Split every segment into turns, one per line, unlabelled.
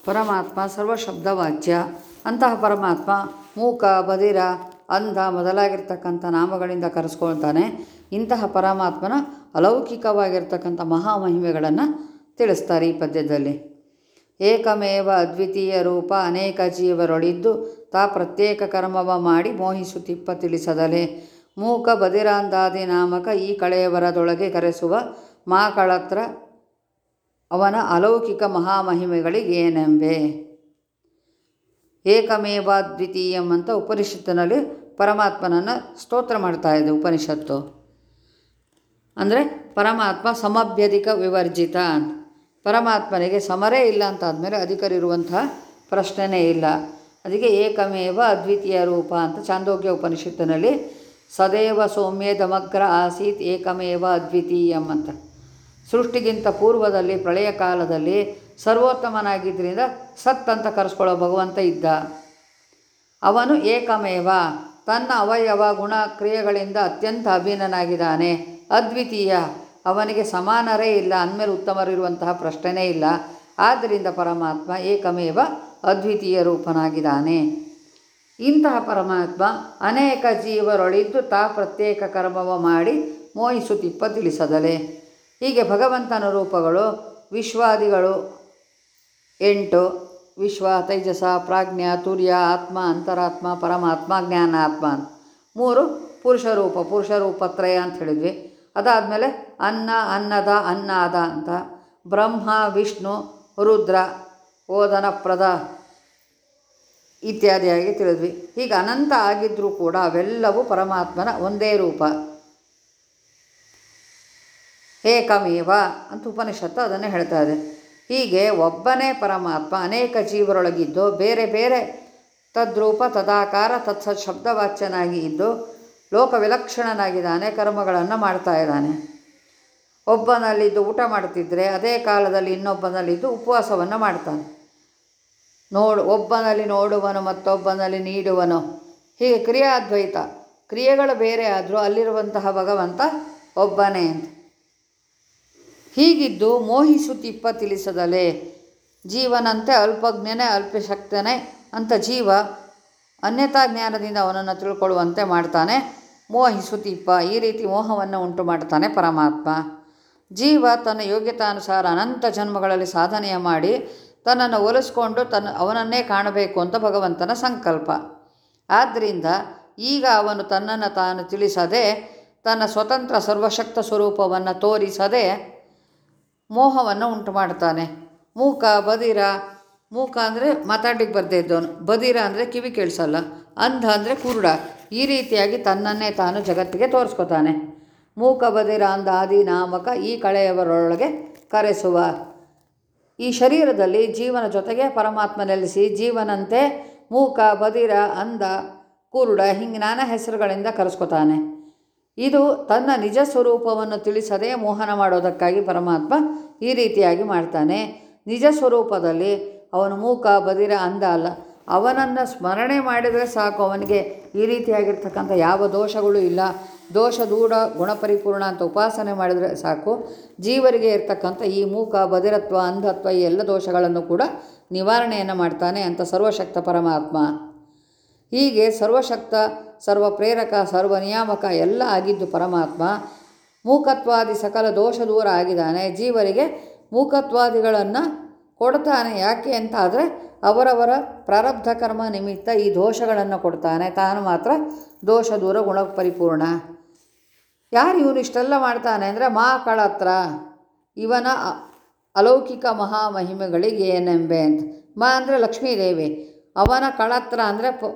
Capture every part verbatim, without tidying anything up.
ಪರಮಾತ್ಮ ಸರ್ವಶಬ್ದವಾಚ್ಯ. ಅಂತಹ ಪರಮಾತ್ಮ ಮೂಕ, ಬಧಿರ, ಅಂಧ ಮೊದಲಾಗಿರ್ತಕ್ಕಂಥ ನಾಮಗಳಿಂದ ಕರೆಸ್ಕೊಳ್ತಾನೆ. ಇಂತಹ ಪರಮಾತ್ಮನ ಅಲೌಕಿಕವಾಗಿರ್ತಕ್ಕಂಥ ಮಹಾಮಹಿಮೆಗಳನ್ನು ತಿಳಿಸ್ತಾರೆ ಈ ಪದ್ಯದಲ್ಲಿ. ಏಕಮೇವ ಅದ್ವಿತೀಯ ರೂಪ ಅನೇಕ ಜೀವರೊಳಿದ್ದು ತಾ ಪ್ರತ್ಯೇಕ ಕರ್ಮವ ಮಾಡಿ ಮೋಹಿಸುತ್ತಿಪ್ಪ ತಿಳಿಸದಲೆ. ಮೂಕ ಬಧಿರಾಂದಾದಿ ನಾಮಕ ಈ ಕಳೆಯವರದೊಳಗೆ ಕರೆಸುವ ಮಾಕಳತ್ರ ಅವನ ಅಲೌಕಿಕ ಮಹಾಮಹಿಮೆಗಳಿಗೇನೆಂಬೆ. ಏಕಮೇವ ದ್ವಿತೀಯಂ ಅಂತ ಉಪನಿಷತ್ತಿನಲ್ಲಿ ಪರಮಾತ್ಮನನ್ನು ಸ್ತೋತ್ರ ಮಾಡ್ತಾ ಇದೆ ಉಪನಿಷತ್ತು. ಅಂದರೆ ಪರಮಾತ್ಮ ಸಮಭ್ಯಧಿಕ ವಿವರ್ಜಿತ. ಪರಮಾತ್ಮನಿಗೆ ಸಮರೇ ಇಲ್ಲ ಅಂತಾದಮೇಲೆ ಅಧಿಕರಿರುವಂತಹ ಪ್ರಶ್ನೆಯೇ ಇಲ್ಲ. ಅದಕ್ಕೆ ಏಕಮೇವ ಅದ್ವಿತೀಯ ರೂಪ ಅಂತ ಚಾಂದೋಗ್ಯ ಉಪನಿಷತ್ತಿನಲ್ಲಿ ಸದೇವ ಸೌಮ್ಯೇ ದಮಗ್ರ ಆಸೀತ್ ಏಕಮೇವ ಅದ್ವಿತೀಯಂ ಅಂತ. ಸೃಷ್ಟಿಗಿಂತ ಪೂರ್ವದಲ್ಲಿ ಪ್ರಳಯ ಕಾಲದಲ್ಲಿ ಸರ್ವೋತ್ತಮನಾಗಿದ್ದರಿಂದ ಸತ್ ಅಂತ ಕರೆಸ್ಕೊಳ್ಳೋ ಭಗವಂತ ಇದ್ದ. ಅವನು ಏಕಮೇವ ತನ್ನ ಅವಯವ ಗುಣ ಕ್ರಿಯೆಗಳಿಂದ ಅತ್ಯಂತ ಅಭಿನ್ನನಾಗಿದ್ದಾನೆ. ಅದ್ವಿತೀಯ ಅವನಿಗೆ ಸಮಾನರೇ ಇಲ್ಲ, ಅಂದಮೇಲೆ ಉತ್ತಮರಿರುವಂತಹ ಪ್ರಶ್ನೆಯೇ ಇಲ್ಲ. ಆದ್ದರಿಂದ ಪರಮಾತ್ಮ ಏಕಮೇವ ಅದ್ವಿತೀಯ ರೂಪನಾಗಿದ್ದಾನೆ. ಇಂತಹ ಪರಮಾತ್ಮ ಅನೇಕ ಜೀವರೊಳಿದ್ದು ತಾ ಪ್ರತ್ಯೇಕ ಕರ್ಮವ ಮಾಡಿ ಮೋಹಿಸುತ್ತಿಪ್ಪ ತಿಳಿಸದಲೆ. ಹೀಗೆ ಭಗವಂತನ ರೂಪಗಳು ವಿಶ್ವಾದಿಗಳು ಎಂಟು. ವಿಶ್ವ, ತೈಜಸ, ಪ್ರಾಜ್ಞ, ತುರ್ಯ, ಆತ್ಮ, ಅಂತರಾತ್ಮ, ಪರಮಾತ್ಮ, ಜ್ಞಾನಾತ್ಮ ಅಂತ ಮೂರು ಪುರುಷ ರೂಪ, ಪುರುಷ ರೂಪತ್ರಯ ಅಂತ ಹೇಳಿದ್ವಿ. ಅದಾದಮೇಲೆ ಅನ್ನ, ಅನ್ನದ, ಅನ್ನಾದ ಅಂತ ಬ್ರಹ್ಮ, ವಿಷ್ಣು, ರುದ್ರ, ಓದನಪ್ರದ ಇತ್ಯಾದಿಯಾಗಿ ತಿಳಿದ್ವಿ. ಹೀಗೆ ಅನಂತ ಆಗಿದ್ದರೂ ಕೂಡ ಅವೆಲ್ಲವೂ ಪರಮಾತ್ಮನ ಒಂದೇ ರೂಪ. ಏಕಮೇವ ಅಂತ ಉಪನಿಷತ್ತು ಅದನ್ನು ಹೇಳ್ತಾ ಇದೆ. ಹೀಗೆ ಒಬ್ಬನೇ ಪರಮಾತ್ಮ ಅನೇಕ ಜೀವರೊಳಗಿದ್ದು ಬೇರೆ ಬೇರೆ ತದ್ರೂಪ ತದಾಕಾರ ತತ್ಸತ್ ಶಬ್ದವಾಚ್ಯನಾಗಿ ಇದ್ದು ಲೋಕ ವಿಲಕ್ಷಣನಾಗಿದ್ದಾನೆ. ಕರ್ಮಗಳನ್ನು ಮಾಡ್ತಾ ಇದ್ದಾನೆ. ಒಬ್ಬನಲ್ಲಿದ್ದು ಊಟ ಮಾಡ್ತಿದ್ರೆ ಅದೇ ಕಾಲದಲ್ಲಿ ಇನ್ನೊಬ್ಬನಲ್ಲಿದ್ದು ಉಪವಾಸವನ್ನು ಮಾಡ್ತಾನೆ. ನೋಡು ಒಬ್ಬನಲ್ಲಿ ನೋಡುವನು ಮತ್ತೊಬ್ಬನಲ್ಲಿ ನೀಡುವನು. ಹೀಗೆ ಕ್ರಿಯಾದ್ವೈತ, ಕ್ರಿಯೆಗಳು ಬೇರೆ ಆದರೂ ಅಲ್ಲಿರುವಂತಹ ಭಗವಂತ ಒಬ್ಬನೇ ಅಂತ. ಹೀಗಿದ್ದು ಮೋಹಿಸುತ್ತಿಪ್ಪ ತಿಳಿಸದಲೆ. ಜೀವನಂತೆ ಅಲ್ಪಜ್ಞನೇ ಅಲ್ಪಶಕ್ತನೇ ಅಂತ ಜೀವ ಅನ್ಯತಾ ಜ್ಞಾನದಿಂದ ಅವನನ್ನು ತಿಳ್ಕೊಳ್ಳುವಂತೆ ಮಾಡ್ತಾನೆ. ಮೋಹಿಸುತ್ತಿಪ್ಪ ಈ ರೀತಿ ಮೋಹವನ್ನು ಉಂಟು ಮಾಡ್ತಾನೆ ಪರಮಾತ್ಮ. ಜೀವ ತನ್ನ ಯೋಗ್ಯತಾನುಸಾರ ಅನಂತ ಜನ್ಮಗಳಲ್ಲಿ ಸಾಧನೆಯ ಮಾಡಿ ತನ್ನನ್ನು ಒಲಿಸ್ಕೊಂಡು ತನ್ನ ಅವನನ್ನೇ ಕಾಣಬೇಕು ಅಂತ ಭಗವಂತನ ಸಂಕಲ್ಪ. ಆದ್ದರಿಂದ ಈಗ ಅವನು ತನ್ನನ್ನು ತಾನು ತಿಳಿಸದೆ ತನ್ನ ಸ್ವತಂತ್ರ ಸರ್ವಶಕ್ತ ಸ್ವರೂಪವನ್ನು ತೋರಿಸದೆ ಮೋಹವನ್ನು ಉಂಟು ಮಾಡ್ತಾನೆ. ಮೂಕ, ಬಧಿರ, ಮೂಕ ಅಂದರೆ ಮಾತಾಡ್ಲಿಕ್ಕೆ ಬರದೇ ಇದ್ದವನು, ಬಧಿರ ಅಂದರೆ ಕಿವಿ ಕೇಳಿಸಲ್ಲ, ಅಂಧ ಅಂದರೆ ಕುರುಡ. ಈ ರೀತಿಯಾಗಿ ತನ್ನನ್ನೇ ತಾನು ಜಗತ್ತಿಗೆ ತೋರಿಸ್ಕೊತಾನೆ. ಮೂಕ, ಬಧಿರ, ಅಂಧ, ಆದಿ ನಾಮಕ ಈ ಕಳೆಯವರೊಳಗೆ ಕರೆಸುವ. ಈ ಶರೀರದಲ್ಲಿ ಜೀವನ ಜೊತೆಗೆ ಪರಮಾತ್ಮ ನೆಲೆಸಿ ಜೀವನಂತೆ ಮೂಕ, ಬಧಿರ, ಅಂಧ, ಕುರುಡ ಹಿಂಗೆ ನಾನಾ ಹೆಸರುಗಳಿಂದ ಕರೆಸ್ಕೊತಾನೆ. ಇದು ತನ್ನ ನಿಜ ಸ್ವರೂಪವನ್ನು ತಿಳಿಸದೆ ಮೋಹನ ಮಾಡೋದಕ್ಕಾಗಿ ಪರಮಾತ್ಮ ಈ ರೀತಿಯಾಗಿ ಮಾಡ್ತಾನೆ. ನಿಜ ಸ್ವರೂಪದಲ್ಲಿ ಅವನು ಮೂಕ, ಬಧಿರ, ಅಂಧ ಅಲ್ಲ. ಅವನನ್ನು ಸ್ಮರಣೆ ಮಾಡಿದರೆ ಸಾಕು, ಅವನಿಗೆ ಈ ರೀತಿಯಾಗಿರ್ತಕ್ಕಂಥ ಯಾವ ದೋಷಗಳು ಇಲ್ಲ. ದೋಷ ದೂಢ ಗುಣಪರಿಪೂರ್ಣ ಅಂತ ಉಪಾಸನೆ ಮಾಡಿದರೆ ಸಾಕು, ಜೀವರಿಗೆ ಇರ್ತಕ್ಕಂಥ ಈ ಮೂಕ, ಬಧಿರತ್ವ, ಅಂಧತ್ವ ಈ ಎಲ್ಲ ದೋಷಗಳನ್ನು ಕೂಡ ನಿವಾರಣೆಯನ್ನು ಮಾಡ್ತಾನೆ ಅಂತ ಸರ್ವಶಕ್ತ ಪರಮಾತ್ಮ. ಹೀಗೆ ಸರ್ವಶಕ್ತ, ಸರ್ವ ಪ್ರೇರಕ, ಸರ್ವ ನಿಯಾಮಕ ಎಲ್ಲ ಆಗಿದ್ದು ಪರಮಾತ್ಮ ಮೂಕತ್ವಾದಿ ಸಕಲ ದೋಷ ದೂರ ಆಗಿದ್ದಾನೆ. ಜೀವರಿಗೆ ಮೂಕತ್ವಾದಿಗಳನ್ನು ಕೊಡ್ತಾನೆ. ಯಾಕೆ ಅಂತ ಆದರೆ ಅವರವರ ಪ್ರಾರಬ್ಧ ಕರ್ಮ ನಿಮಿತ್ತ ಈ ದೋಷಗಳನ್ನು ಕೊಡ್ತಾನೆ. ತಾನು ಮಾತ್ರ ದೋಷ ದೂರ ಗುಣ ಪರಿಪೂರ್ಣ. ಯಾರು ಇವನು ಇಷ್ಟೆಲ್ಲ ಮಾಡ್ತಾನೆ ಅಂದರೆ ಮಾ ಕಳತ್ರ ಇವನ ಅಲೌಕಿಕ ಮಹಾಮಹಿಮೆಗಳಿಗೆ ಏನೆಂಬೆ ಅಂತ. ಮಾ ಅಂದರೆ ಲಕ್ಷ್ಮೀದೇವಿ, ಅವನ ಕಳತ್ರ ಅಂದರೆ ಪ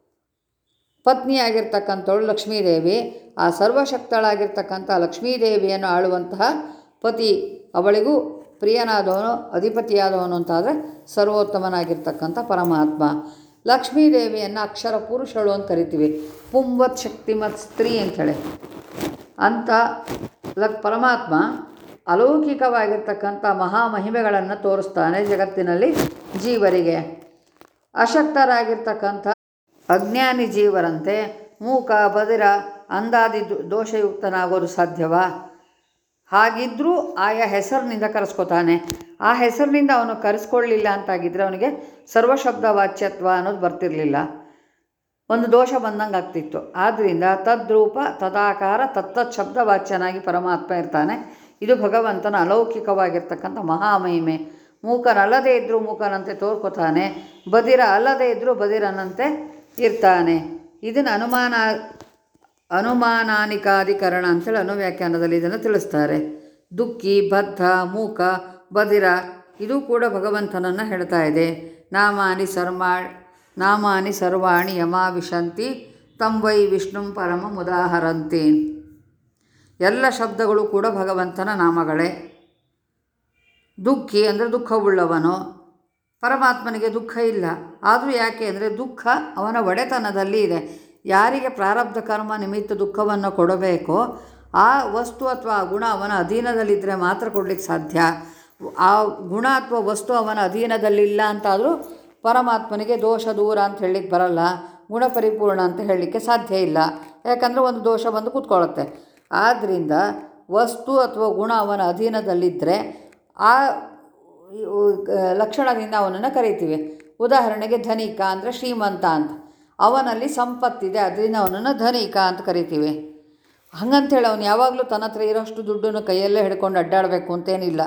ಪತ್ನಿಯಾಗಿರ್ತಕ್ಕಂಥವಳು ಲಕ್ಷ್ಮೀದೇವಿ. ಆ ಸರ್ವಶಕ್ತಳಾಗಿರ್ತಕ್ಕಂಥ ಲಕ್ಷ್ಮೀದೇವಿಯನ್ನು ಆಳುವಂತಹ ಪತಿ, ಅವಳಿಗೂ ಪ್ರಿಯನಾದವನು ಅಧಿಪತಿಯಾದವನು ಅಂತಾದರೆ ಸರ್ವೋತ್ತಮನಾಗಿರ್ತಕ್ಕಂಥ ಪರಮಾತ್ಮ. ಲಕ್ಷ್ಮೀದೇವಿಯನ್ನು ಅಕ್ಷರ ಪುರುಷಳು ಅಂತ ಕರಿತೀವಿ, ಪುಂವತ್ ಶಕ್ತಿಮತ್ ಸ್ತ್ರೀ ಅಂಥೇಳಿ. ಅಂಥ ಲಕ್ ಪರಮಾತ್ಮ ಅಲೌಕಿಕವಾಗಿರ್ತಕ್ಕಂಥ ಮಹಾಮಹಿಮೆಗಳನ್ನು ತೋರಿಸ್ತಾನೆ ಜಗತ್ತಿನಲ್ಲಿ ಜೀವರಿಗೆ. ಅಶಕ್ತರಾಗಿರ್ತಕ್ಕಂಥ ಅಜ್ಞಾನಿ ಜೀವರಂತೆ ಮೂಕ, ಬಧಿರ, ಅಂದಾದಿ ದೋಷಯುಕ್ತನಾಗೋದು ಸಾಧ್ಯವಾ? ಹಾಗಿದ್ದರೂ ಆಯಾ ಹೆಸರಿನಿಂದ ಕರೆಸ್ಕೊತಾನೆ. ಆ ಹೆಸರಿನಿಂದ ಅವನು ಕರೆಸ್ಕೊಳ್ಳಿಲ್ಲ ಅಂತಾಗಿದ್ದರೆ ಅವನಿಗೆ ಸರ್ವಶಬ್ದ ವಾಚ್ಯತ್ವ ಅನ್ನೋದು ಬರ್ತಿರಲಿಲ್ಲ, ಒಂದು ದೋಷ ಬಂದಂಗೆ ಆಗ್ತಿತ್ತು. ಆದ್ದರಿಂದ ತದ್ರೂಪ ತದಾಕಾರ ತತ್ತತ್ ಶಬ್ದ ವಾಚ್ಯನಾಗಿ ಪರಮಾತ್ಮ ಇರ್ತಾನೆ. ಇದು ಭಗವಂತನ ಅಲೌಕಿಕವಾಗಿರ್ತಕ್ಕಂಥ ಮಹಾಮಹಿಮೆ. ಮೂಕನಲ್ಲದೇ ಇದ್ದರೂ ಮೂಕನಂತೆ ತೋರ್ಕೊತಾನೆ, ಬದಿರ ಅಲ್ಲದೇ ಇದ್ದರೂ ಬದಿರನಂತೆ ಇರ್ತಾನೆ. ಇದನ್ನು ಅನುಮಾನ ಅನುಮಾನಾನಿಕಾಧಿಕರಣ ಅಂತೇಳಿ ಅನುವ್ಯಾಖ್ಯಾನದಲ್ಲಿ ಇದನ್ನು ತಿಳಿಸ್ತಾರೆ. ದುಃಖಿ, ಬದ್ಧ, ಮೂಕ, ಬದಿರ ಇದು ಕೂಡ ಭಗವಂತನನ್ನು ಹೇಳ್ತಾ ಇದೆ. ನಾಮಾನಿ ಸರ್ಮಾ ನಾಮಾನಿ ಸರ್ವಾಣಿ ಯಮಾವಿಶಂತಿ ತಂ ವೈ ವಿಷ್ಣುಂ ಪರಮ ಮುದಾಹರಂತಿ. ಎಲ್ಲ ಶಬ್ದಗಳು ಕೂಡ ಭಗವಂತನ ನಾಮಗಳೇ. ದುಃಖಿ ಅಂದರೆ ದುಃಖವುಳ್ಳವನು. ಪರಮಾತ್ಮನಿಗೆ ದುಃಖ ಇಲ್ಲ. ಆದರೂ ಯಾಕೆ ಅಂದರೆ ದುಃಖ ಅವನ ಒಡೆತನದಲ್ಲಿ ಇದೆ. ಯಾರಿಗೆ ಪ್ರಾರಬ್ಧ ಕರ್ಮ ನಿಮಿತ್ತ ದುಃಖವನ್ನು ಕೊಡಬೇಕೋ ಆ ವಸ್ತು ಅಥವಾ ಆ ಗುಣ ಅವನ ಅಧೀನದಲ್ಲಿದ್ದರೆ ಮಾತ್ರ ಕೊಡಲಿಕ್ಕೆ ಸಾಧ್ಯ. ಆ ಗುಣ ಅಥವಾ ವಸ್ತು ಅವನ ಅಧೀನದಲ್ಲಿಲ್ಲ ಅಂತಾದರೂ ಪರಮಾತ್ಮನಿಗೆ ದೋಷ ದೂರ ಅಂತ ಹೇಳಲಿಕ್ಕೆ ಬರಲ್ಲ, ಗುಣ ಪರಿಪೂರ್ಣ ಅಂತ ಹೇಳಲಿಕ್ಕೆ ಸಾಧ್ಯ ಇಲ್ಲ. ಯಾಕಂದರೆ ಒಂದು ದೋಷ ಬಂದು ಕೂತ್ಕೊಳ್ಳುತ್ತೆ. ಆದ್ದರಿಂದ ವಸ್ತು ಅಥವಾ ಗುಣ ಅವನ ಅಧೀನದಲ್ಲಿದ್ದರೆ ಆ ಲಕ್ಷಣದಿಂದ ಅವನನ್ನು ಕರಿತೀವಿ. ಉದಾಹರಣೆಗೆ ಧನಿಕ ಅಂದರೆ ಶ್ರೀಮಂತ ಅಂತ, ಅವನಲ್ಲಿ ಸಂಪತ್ತಿದೆ, ಅದರಿಂದ ಅವನನ್ನು ಧನಿಕ ಅಂತ ಕರಿತೀವಿ. ಹಾಗಂತೇಳಿ ಅವನು ಯಾವಾಗಲೂ ತನ್ನ ಹತ್ರ ಇರೋಷ್ಟು ದುಡ್ಡನ್ನು ಕೈಯಲ್ಲೇ ಹಿಡ್ಕೊಂಡು ಅಡ್ಡಾಡಬೇಕು ಅಂತೇನಿಲ್ಲ.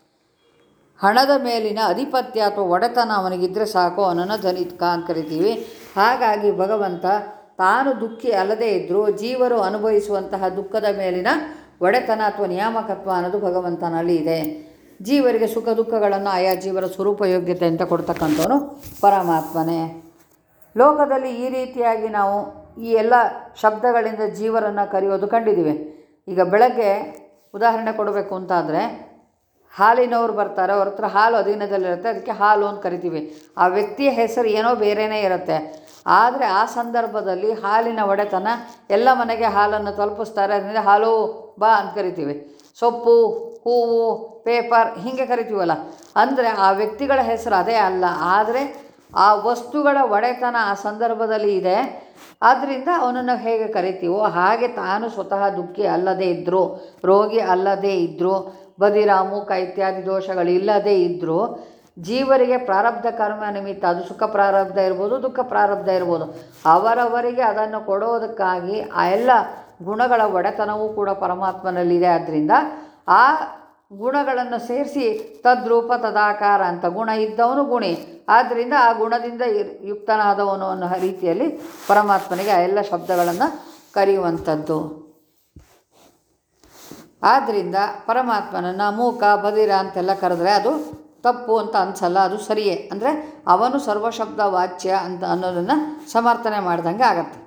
ಹಣದ ಮೇಲಿನ ಅಧಿಪತ್ಯ ಅಥವಾ ಒಡೆತನ ಅವನಿಗಿದ್ದರೆ ಸಾಕು, ಅವನನ್ನು ಧನಿಕ ಅಂತ ಕರಿತೀವಿ. ಹಾಗಾಗಿ ಭಗವಂತ ತಾನು ದುಃಖಿ ಅಲ್ಲದೇ ಇದ್ದರೂ ಜೀವರು ಅನುಭವಿಸುವಂತಹ ದುಃಖದ ಮೇಲಿನ ಒಡೆತನ ಅಥವಾ ನಿಯಾಮಕತ್ವ ಅನ್ನೋದು ಭಗವಂತನಲ್ಲಿ ಇದೆ. ಜೀವರಿಗೆ ಸುಖ ದುಃಖಗಳನ್ನು ಆಯಾ ಜೀವರ ಸ್ವರೂಪ ಯೋಗ್ಯತೆ ಅಂತ ಕೊಡ್ತಕ್ಕಂಥವನು ಪರಮಾತ್ಮನೇ. ಲೋಕದಲ್ಲಿ ಈ ರೀತಿಯಾಗಿ ನಾವು ಈ ಎಲ್ಲ ಶಬ್ದಗಳಿಂದ ಜೀವರನ್ನು ಕರೆಯೋದು ಕಂಡಿದ್ದೀವಿ. ಈಗ ಬೆಳಗ್ಗೆ ಉದಾಹರಣೆ ಕೊಡಬೇಕು ಅಂತಾದರೆ ಹಾಲಿನವ್ರು ಬರ್ತಾರೆ, ಅವ್ರ ಹತ್ರ ಹಾಲು ಅಧೀನದಲ್ಲಿರುತ್ತೆ, ಅದಕ್ಕೆ ಹಾಲು ಅಂತ ಕರಿತೀವಿ. ಆ ವ್ಯಕ್ತಿಯ ಹೆಸರು ಏನೋ ಬೇರೆಯೇ ಇರುತ್ತೆ. ಆದರೆ ಆ ಸಂದರ್ಭದಲ್ಲಿ ಹಾಲಿನ ಒಡೆತನ ಎಲ್ಲ ಮನೆಗೆ ಹಾಲನ್ನು ತಲುಪಿಸ್ತಾರೆ, ಅದರಿಂದ ಹಾಲು ಬಾ ಅಂತ ಕರಿತೀವಿ. ಸೊಪ್ಪು, ಹೂವು, ಪೇಪರ್ ಹೀಗೆ ಕರಿತೀವಲ್ಲ. ಅಂದರೆ ಆ ವ್ಯಕ್ತಿಗಳ ಹೆಸರು ಅದೇ ಅಲ್ಲ, ಆದರೆ ಆ ವಸ್ತುಗಳ ಒಡೆತನ ಆ ಸಂದರ್ಭದಲ್ಲಿ ಇದೆ. ಆದ್ದರಿಂದ ಅವನನ್ನು ಹೇಗೆ ಕರಿತೀವೋ ಹಾಗೆ ತಾನು ಸ್ವತಃ ದುಃಖಿ ಅಲ್ಲದೇ ಇದ್ದರೂ, ರೋಗಿ ಅಲ್ಲದೇ ಇದ್ದರೂ, ಬದಿರ, ಮೂಕ ಇತ್ಯಾದಿ ದೋಷಗಳಿಲ್ಲದೇ ಇದ್ದರೂ ಜೀವರಿಗೆ ಪ್ರಾರಬ್ಧ ಕರ್ಮ ನಿಮಿತ್ತ, ಅದು ಸುಖ ಪ್ರಾರಬ್ಧ ಇರ್ಬೋದು, ದುಃಖ ಪ್ರಾರಬ್ಧ ಇರ್ಬೋದು, ಅವರವರಿಗೆ ಅದನ್ನು ಕೊಡೋದಕ್ಕಾಗಿ ಆ ಎಲ್ಲ ಗುಣಗಳ ಒಡೆತನವೂ ಕೂಡ ಪರಮಾತ್ಮನಲ್ಲಿದೆ. ಆದ್ದರಿಂದ ಆ ಗುಣಗಳನ್ನು ಸೇರಿಸಿ ತದ್ರೂಪ ತದಾಕಾರ ಅಂತ, ಗುಣ ಇದ್ದವನು ಗುಣಿ, ಆದ್ದರಿಂದ ಆ ಗುಣದಿಂದ ಯುಕ್ತನಾದವನು ಅನ್ನೋ ರೀತಿಯಲ್ಲಿ ಪರಮಾತ್ಮನಿಗೆ ಆ ಎಲ್ಲ ಶಬ್ದಗಳನ್ನು ಕರೆಯುವಂಥದ್ದು. ಆದ್ದರಿಂದ ಪರಮಾತ್ಮನನ್ನು ಮೂಕ, ಬದಿರ ಅಂತೆಲ್ಲ ಕರೆದ್ರೆ ಅದು ತಪ್ಪು ಅಂತ ಅನಿಸಲ್ಲ, ಅದು ಸರಿಯೇ. ಅಂದರೆ ಅವನು ಸರ್ವಶಬ್ದ ವಾಚ್ಯ ಅಂತ ಅನ್ನೋದನ್ನು ಸಮರ್ಥನೆ ಮಾಡ್ದಂಗೆ ಆಗತ್ತೆ.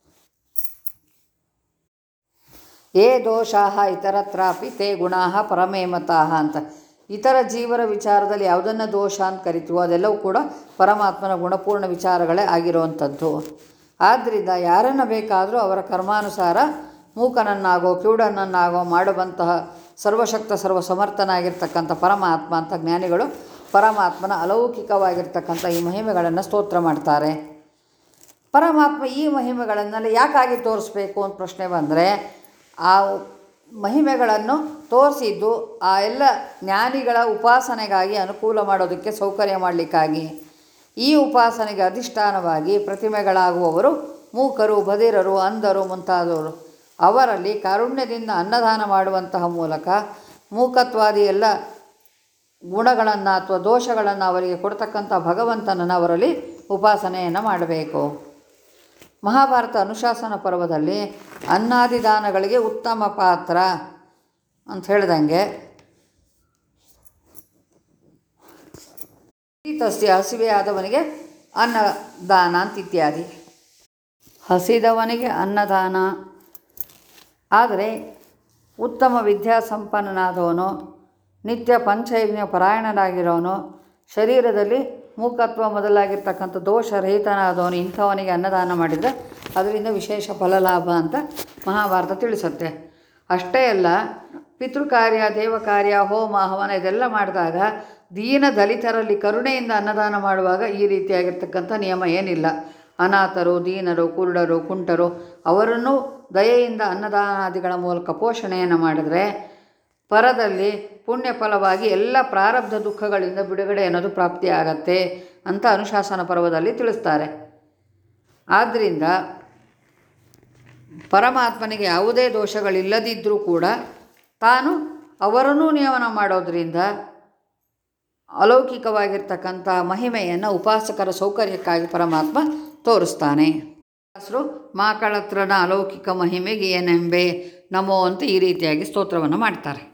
ಏ ದೋಷಾಹ ಇತರತ್ರಾಪಿ ತೇ ಗುಣಾಹ ಪರಮೇಮತಾಹ ಅಂತ. ಇತರ ಜೀವರ ವಿಚಾರದಲ್ಲಿ ಯಾವುದನ್ನು ದೋಷ ಅಂತ ಕರಿತೀವೋ ಅದೆಲ್ಲವೂ ಕೂಡ ಪರಮಾತ್ಮನ ಗುಣಪೂರ್ಣ ವಿಚಾರಗಳೇ ಆಗಿರುವಂಥದ್ದು. ಆದ್ದರಿಂದ ಯಾರನ್ನು ಬೇಕಾದರೂ ಅವರ ಕರ್ಮಾನುಸಾರ ಮೂಕನನ್ನಾಗೋ ಕಿವುಡನನ್ನಾಗೋ ಮಾಡುವಂತಹ ಸರ್ವಶಕ್ತ ಸರ್ವ ಸಮರ್ಥನಾಗಿರ್ತಕ್ಕಂಥ ಪರಮಾತ್ಮ ಅಂತ ಜ್ಞಾನಿಗಳು ಪರಮಾತ್ಮನ ಅಲೌಕಿಕವಾಗಿರ್ತಕ್ಕಂಥ ಈ ಮಹಿಮೆಗಳನ್ನು ಸ್ತೋತ್ರ ಮಾಡ್ತಾರೆ. ಪರಮಾತ್ಮ ಈ ಮಹಿಮೆಗಳನ್ನೆಲ್ಲ ಯಾಕಾಗಿ ತೋರಿಸ್ಬೇಕು ಅಂತ ಪ್ರಶ್ನೆ ಬಂದರೆ, ಆ ಮಹಿಮೆಗಳನ್ನು ತೋರಿಸಿದ್ದು ಆ ಎಲ್ಲ ಜ್ಞಾನಿಗಳ ಉಪಾಸನೆಗಾಗಿ ಅನುಕೂಲ ಮಾಡೋದಕ್ಕೆ, ಸೌಕರ್ಯ ಮಾಡಲಿಕ್ಕಾಗಿ. ಈ ಉಪಾಸನೆಗೆ ಅಧಿಷ್ಠಾನವಾಗಿ ಪ್ರತಿಮೆಗಳಾಗುವವರು ಮೂಕರು, ಬದಿರರು, ಅಂಧರು ಮುಂತಾದವರು. ಅವರಲ್ಲಿ ಕಾರುಣ್ಯದಿಂದ ಅನ್ನದಾನ ಮಾಡುವಂತಹ ಮೂಲಕ ಮೂಕತ್ವಾದಿ ಎಲ್ಲ ಗುಣಗಳನ್ನು ಅಥವಾ ದೋಷಗಳನ್ನು ಅವರಿಗೆ ಕೊಡ್ತಕ್ಕಂಥ ಭಗವಂತನನ್ನು ಅವರಲ್ಲಿ ಉಪಾಸನೆಯನ್ನು ಮಾಡಬೇಕು. ಮಹಾಭಾರತ ಅನುಶಾಸನ ಪರ್ವದಲ್ಲಿ ಅನ್ನಾದಿದಾನಗಳಿಗೆ ಉತ್ತಮ ಪಾತ್ರ ಅಂತ ಹೇಳ್ದಂಗೆ, ತಸ್ಯ ಹಸಿವೆ ಆದವನಿಗೆ ಅನ್ನದಾನ ಅಂತ ಇತ್ಯಾದಿ. ಹಸಿದವನಿಗೆ ಅನ್ನದಾನ. ಆದರೆ ಉತ್ತಮ ವಿದ್ಯಾಸಂಪನ್ನನಾದವನು, ನಿತ್ಯ ಪಂಚಯಜ್ಞ ಪರಾಯಣನಾಗಿರೋನು, ಶರೀರದಲ್ಲಿ ಮೂಕತ್ವ ಮೊದಲಾಗಿರ್ತಕ್ಕಂಥ ದೋಷರಹಿತನಾದವನು, ಇಂಥವನಿಗೆ ಅನ್ನದಾನ ಮಾಡಿದರೆ ಅದರಿಂದ ವಿಶೇಷ ಫಲಲಾಭ ಅಂತ ಮಹಾಭಾರತ ತಿಳಿಸುತ್ತೆ. ಅಷ್ಟೇ ಅಲ್ಲ, ಪಿತೃಕಾರ್ಯ, ದೇವಕಾರ್ಯ, ಹೋಮ, ಹವನ ಇದೆಲ್ಲ ಮಾಡಿದಾಗ ದೀನ ದಲಿತರಲ್ಲಿ ಕರುಣೆಯಿಂದ ಅನ್ನದಾನ ಮಾಡುವಾಗ ಈ ರೀತಿಯಾಗಿರ್ತಕ್ಕಂಥ ನಿಯಮ ಏನಿಲ್ಲ. ಅನಾಥರು, ದೀನರು, ಕುರುಡರು, ಕುಂಟರು ಅವರನ್ನು ದಯೆಯಿಂದ ಅನ್ನದಾನಾದಿಗಳ ಮೂಲಕ ಪೋಷಣೆಯನ್ನು ಮಾಡಿದರೆ ಪರದಲ್ಲಿ ಪುಣ್ಯ ಫಲವಾಗಿ ಎಲ್ಲ ಪ್ರಾರಬ್ಧ ದುಃಖಗಳಿಂದ ಬಿಡುಗಡೆ ಅನ್ನೋದು ಪ್ರಾಪ್ತಿಯಾಗತ್ತೆ ಅಂತ ಅನುಶಾಸನ ಪರ್ವದಲ್ಲಿ ತಿಳಿಸ್ತಾರೆ. ಆದ್ದರಿಂದ ಪರಮಾತ್ಮನಿಗೆ ಯಾವುದೇ ದೋಷಗಳಿಲ್ಲದಿದ್ದರೂ ಕೂಡ ತಾನು ಅವರನ್ನೂ ನಿಯಮನ ಮಾಡೋದರಿಂದ ಅಲೌಕಿಕವಾಗಿರ್ತಕ್ಕಂಥ ಮಹಿಮೆಯನ್ನು ಉಪಾಸಕರ ಸೌಕರ್ಯಕ್ಕಾಗಿ ಪರಮಾತ್ಮ ತೋರಿಸ್ತಾನೆ. ದಾಸರು ಮಾಕಳತ್ರನ ಅಲೌಕಿಕ ಮಹಿಮೆಗೆ ಏನೆಂಬೆ ನಮೋ ಅಂತ ಈ ರೀತಿಯಾಗಿ ಸ್ತೋತ್ರವನ್ನು ಮಾಡ್ತಾರೆ.